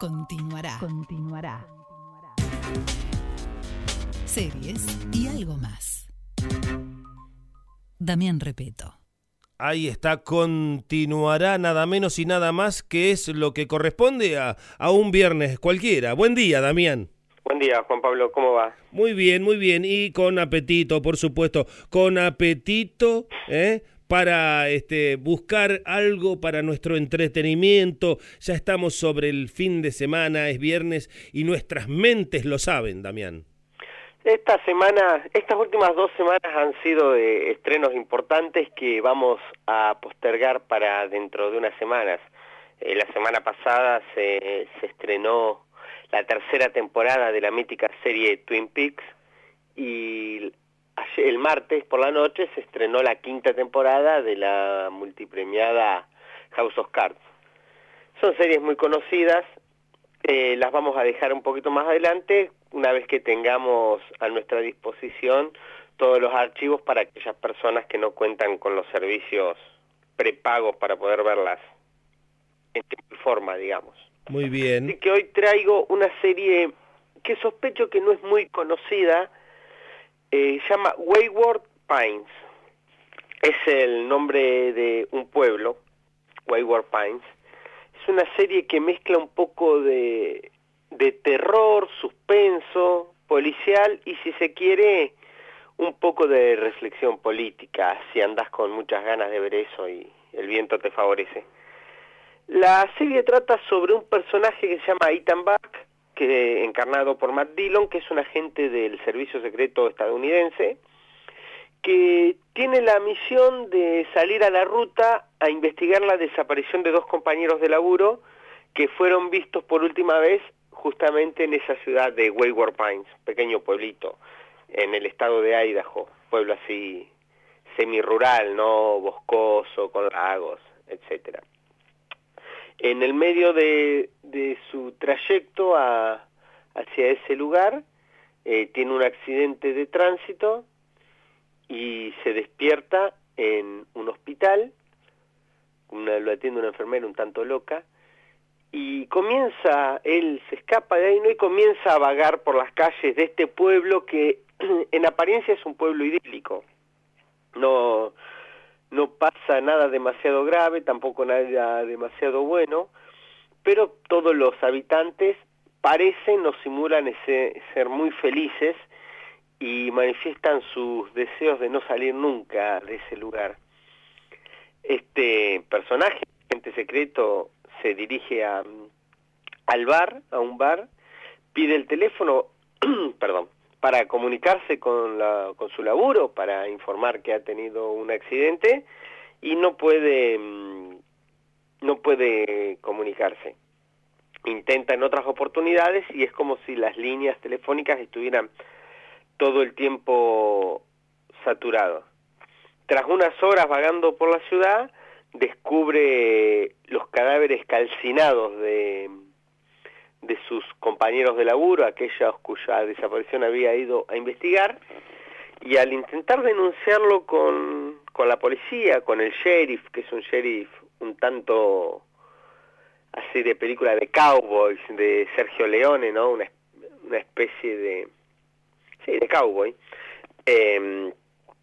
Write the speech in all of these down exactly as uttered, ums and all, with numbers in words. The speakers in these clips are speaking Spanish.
continuará. Continuará. Series y algo más. Damián Repetto. Ahí está, continuará nada menos y nada más, que es lo que corresponde a, a un viernes cualquiera. Buen día, Damián. Buen día, Juan Pablo, ¿cómo va? Muy bien, muy bien, y con apetito, por supuesto, con apetito, ¿eh? para este, buscar algo para nuestro entretenimiento. Ya estamos sobre el fin de semana, es viernes, y nuestras mentes lo saben, Damián. Esta semana, estas últimas dos semanas han sido de estrenos importantes que vamos a postergar para dentro de unas semanas. Eh, la semana pasada se, se estrenó la tercera temporada de la mítica serie Twin Peaks y ayer, el martes por la noche se estrenó la quinta temporada de la multipremiada House of Cards. Son series muy conocidas, eh, las vamos a dejar un poquito más adelante una vez que tengamos a nuestra disposición todos los archivos para aquellas personas que no cuentan con los servicios prepagos para poder verlas en tiempo y forma, digamos. Muy bien. Así que hoy traigo una serie que sospecho que no es muy conocida, eh, se llama Wayward Pines. Es el nombre de un pueblo, Wayward Pines. Es una serie que mezcla un poco de... de terror, suspenso, policial y, si se quiere, un poco de reflexión política, si andás con muchas ganas de ver eso y el viento te favorece. La serie trata sobre un personaje que se llama Ethan Buck, que encarnado por Matt Dillon, que es un agente del servicio secreto estadounidense, que tiene la misión de salir a la ruta a investigar la desaparición de dos compañeros de laburo que fueron vistos por última vez justamente en esa ciudad de Wayward Pines, pequeño pueblito en el estado de Idaho, pueblo así semirural, no boscoso, con lagos, etcétera. En el medio de, de su trayecto a, hacia ese lugar, eh, tiene un accidente de tránsito y se despierta en un hospital, una, lo atiende una enfermera un tanto loca, y comienza, él se escapa de ahí, ¿no? Y comienza a vagar por las calles de este pueblo que en apariencia es un pueblo idílico. No, no pasa nada demasiado grave, tampoco nada demasiado bueno, pero todos los habitantes parecen o simulan ese, ser muy felices y manifiestan sus deseos de no salir nunca de ese lugar. Este personaje, agente secreto, se dirige a, al bar, a un bar, pide el teléfono, perdón, para comunicarse con, la, con su laburo, para informar que ha tenido un accidente y no puede, no puede comunicarse. Intenta en otras oportunidades y es como si las líneas telefónicas estuvieran todo el tiempo saturadas. Tras unas horas vagando por la ciudad, descubre los cadáveres calcinados de, de sus compañeros de laburo, aquellos cuya desaparición había ido a investigar, y al intentar denunciarlo con, con la policía, con el sheriff, que es un sheriff un tanto así de película de cowboys, de Sergio Leone, ¿no? Una, una especie de... sí, de cowboy. Eh,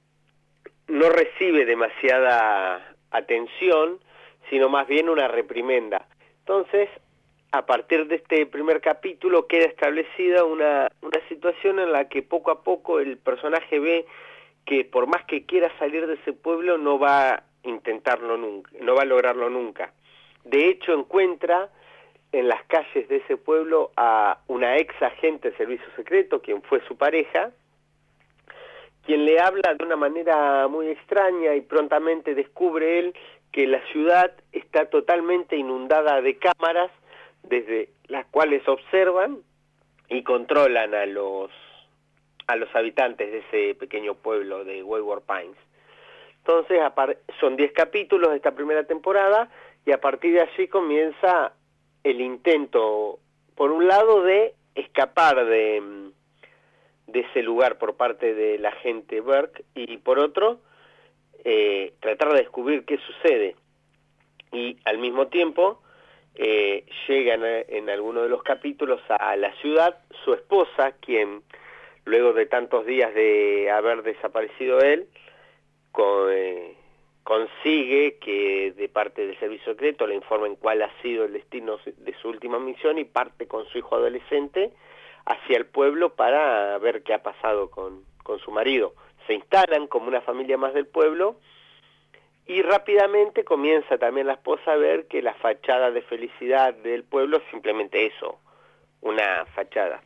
no recibe demasiada atención, sino más bien una reprimenda. Entonces, a partir de este primer capítulo queda establecida una, una situación en la que poco a poco el personaje ve que por más que quiera salir de ese pueblo no va a intentarlo nunca, no va a lograrlo nunca. De hecho, encuentra en las calles de ese pueblo a una ex agente de servicio secreto, quien fue su pareja, quien le habla de una manera muy extraña y prontamente descubre él que la ciudad está totalmente inundada de cámaras desde las cuales observan y controlan a los a los habitantes de ese pequeño pueblo de Wayward Pines. Entonces son diez capítulos de esta primera temporada y a partir de allí comienza el intento, por un lado, de escapar de, de ese lugar por parte del agente Burke y por otro, eh, tratar de descubrir qué sucede y al mismo tiempo eh, llega en, en alguno de los capítulos a la ciudad su esposa, quien luego de tantos días de haber desaparecido él, con, eh, consigue que de parte del servicio secreto le informen cuál ha sido el destino de su última misión y parte con su hijo adolescente hacia el pueblo para ver qué ha pasado con, con su marido. Se instalan como una familia más del pueblo y rápidamente comienza también la esposa a ver que la fachada de felicidad del pueblo es simplemente eso, una fachada.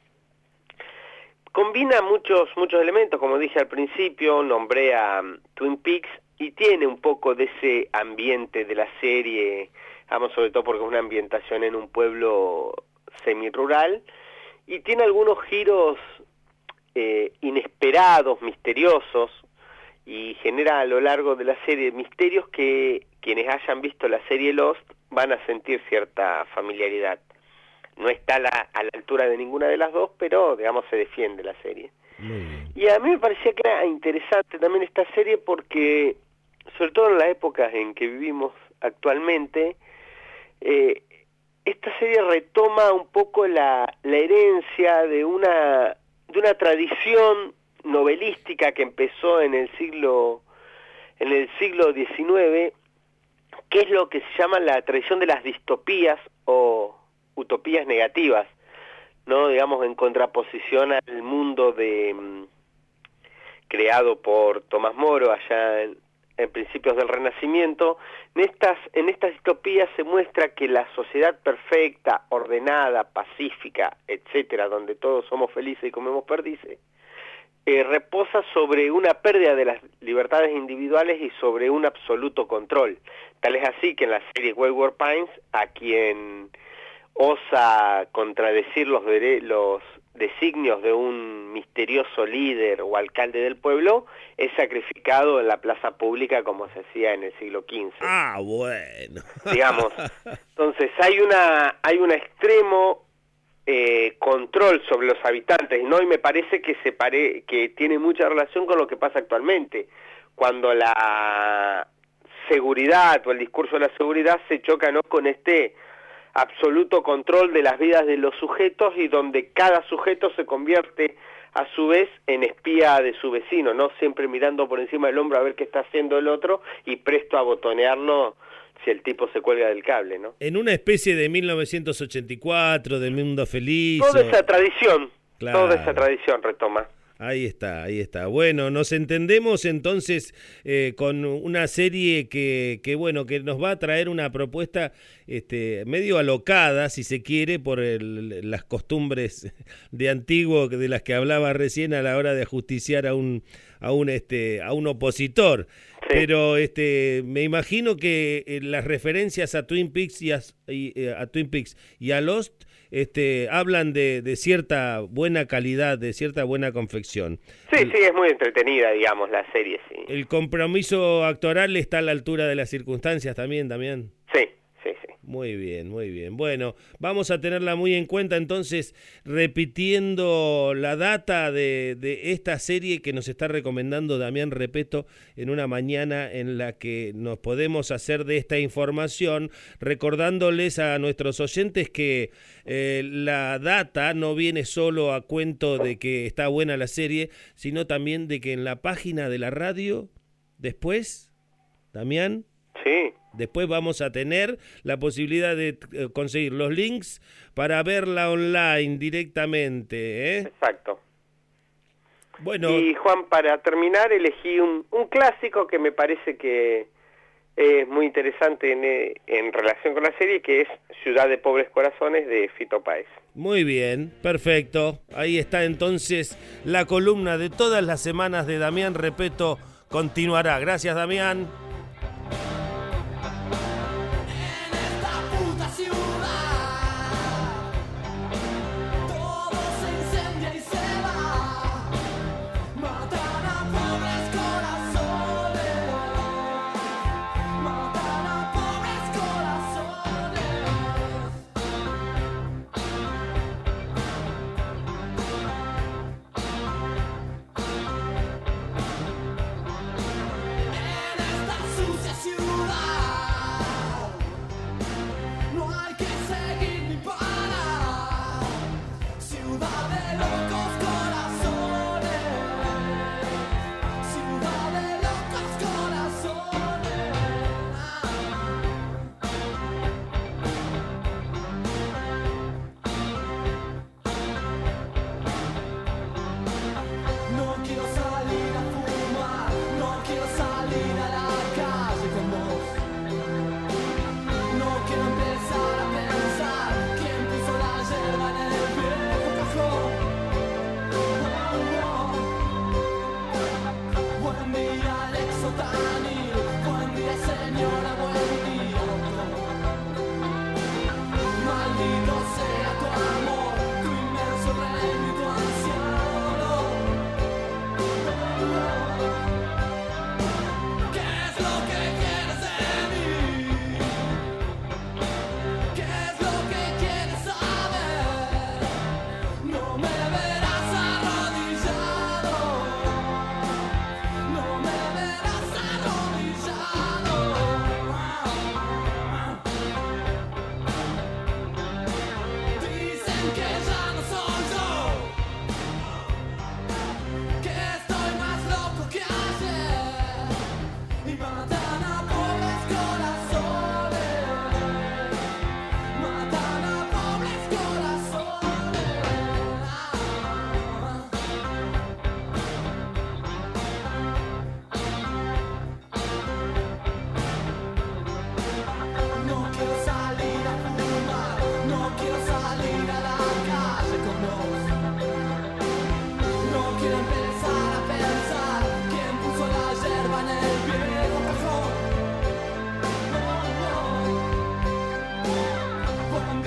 Combina muchos muchos elementos, como dije al principio, nombré a um, Twin Peaks y tiene un poco de ese ambiente de la serie, vamos, sobre todo porque es una ambientación en un pueblo semirural y tiene algunos giros eh, inesperados, misteriosos, y genera a lo largo de la serie misterios que quienes hayan visto la serie Lost van a sentir cierta familiaridad. No está a la, a la altura de ninguna de las dos, pero digamos se defiende la serie. Muy bien. Y a mí me parecía que era interesante también esta serie porque, sobre todo en las épocas en que vivimos actualmente, eh, esta serie retoma un poco la, la herencia de una, de una tradición novelística que empezó en el siglo en el siglo diecinueve, que es lo que se llama la tradición de las distopías o utopías negativas, no, digamos, en contraposición al mundo de mm, creado por Tomás Moro allá en, en principios del Renacimiento. En estas en estas distopías se muestra que la sociedad perfecta, ordenada, pacífica, etcétera, donde todos somos felices y comemos perdices, Eh, reposa sobre una pérdida de las libertades individuales y sobre un absoluto control. Tal es así que en la serie Wayward Pines, a quien osa contradecir los, los designios de un misterioso líder o alcalde del pueblo, es sacrificado en la plaza pública como se hacía en el siglo quince. Ah, bueno. Digamos, entonces hay una hay un extremo Eh, control sobre los habitantes, ¿no? Y me parece que se pare, que tiene mucha relación con lo que pasa actualmente, cuando la seguridad o el discurso de la seguridad se choca, ¿no?, con este absoluto control de las vidas de los sujetos y donde cada sujeto se convierte a su vez en espía de su vecino, ¿no? Siempre mirando por encima del hombro a ver qué está haciendo el otro y presto a botonearlo si el tipo se cuelga del cable, ¿no? En una especie de mil novecientos ochenta y cuatro, de Mundo Feliz. Toda o... esa tradición, Claro. toda esa tradición retoma. Ahí está, ahí está. Bueno, nos entendemos entonces eh, con una serie que, que, bueno, que nos va a traer una propuesta este, medio alocada, si se quiere, por el, las costumbres de antiguo de las que hablaba recién a la hora de ajusticiar a un, a un, este, a un opositor. Sí. Pero este, me imagino que eh, las referencias a Twin Peaks y a, y, eh, a Twin Peaks y a Lost Este, hablan de, de cierta buena calidad, de cierta buena confección. Sí, el, sí, es muy entretenida, digamos, la serie, sí. ¿El compromiso actoral está a la altura de las circunstancias también, Damián? Sí, sí, sí. Muy bien, muy bien. Bueno, vamos a tenerla muy en cuenta entonces, repitiendo la data de, de esta serie que nos está recomendando Damián Repetto en una mañana en la que nos podemos hacer de esta información, recordándoles a nuestros oyentes que eh, la data no viene solo a cuento de que está buena la serie, sino también de que en la página de la radio, después, Damián... Sí. Después vamos a tener la posibilidad de eh, conseguir los links para verla online directamente, ¿eh? Exacto. Bueno. Y Juan, para terminar, elegí un, un clásico que me parece que es muy interesante en, en relación con la serie, que es Ciudad de Pobres Corazones, de Fito Páez. Muy bien, perfecto. Ahí está entonces la columna de todas las semanas de Damián Repetto. Continuará. Gracias, Damián.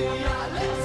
alegría, let's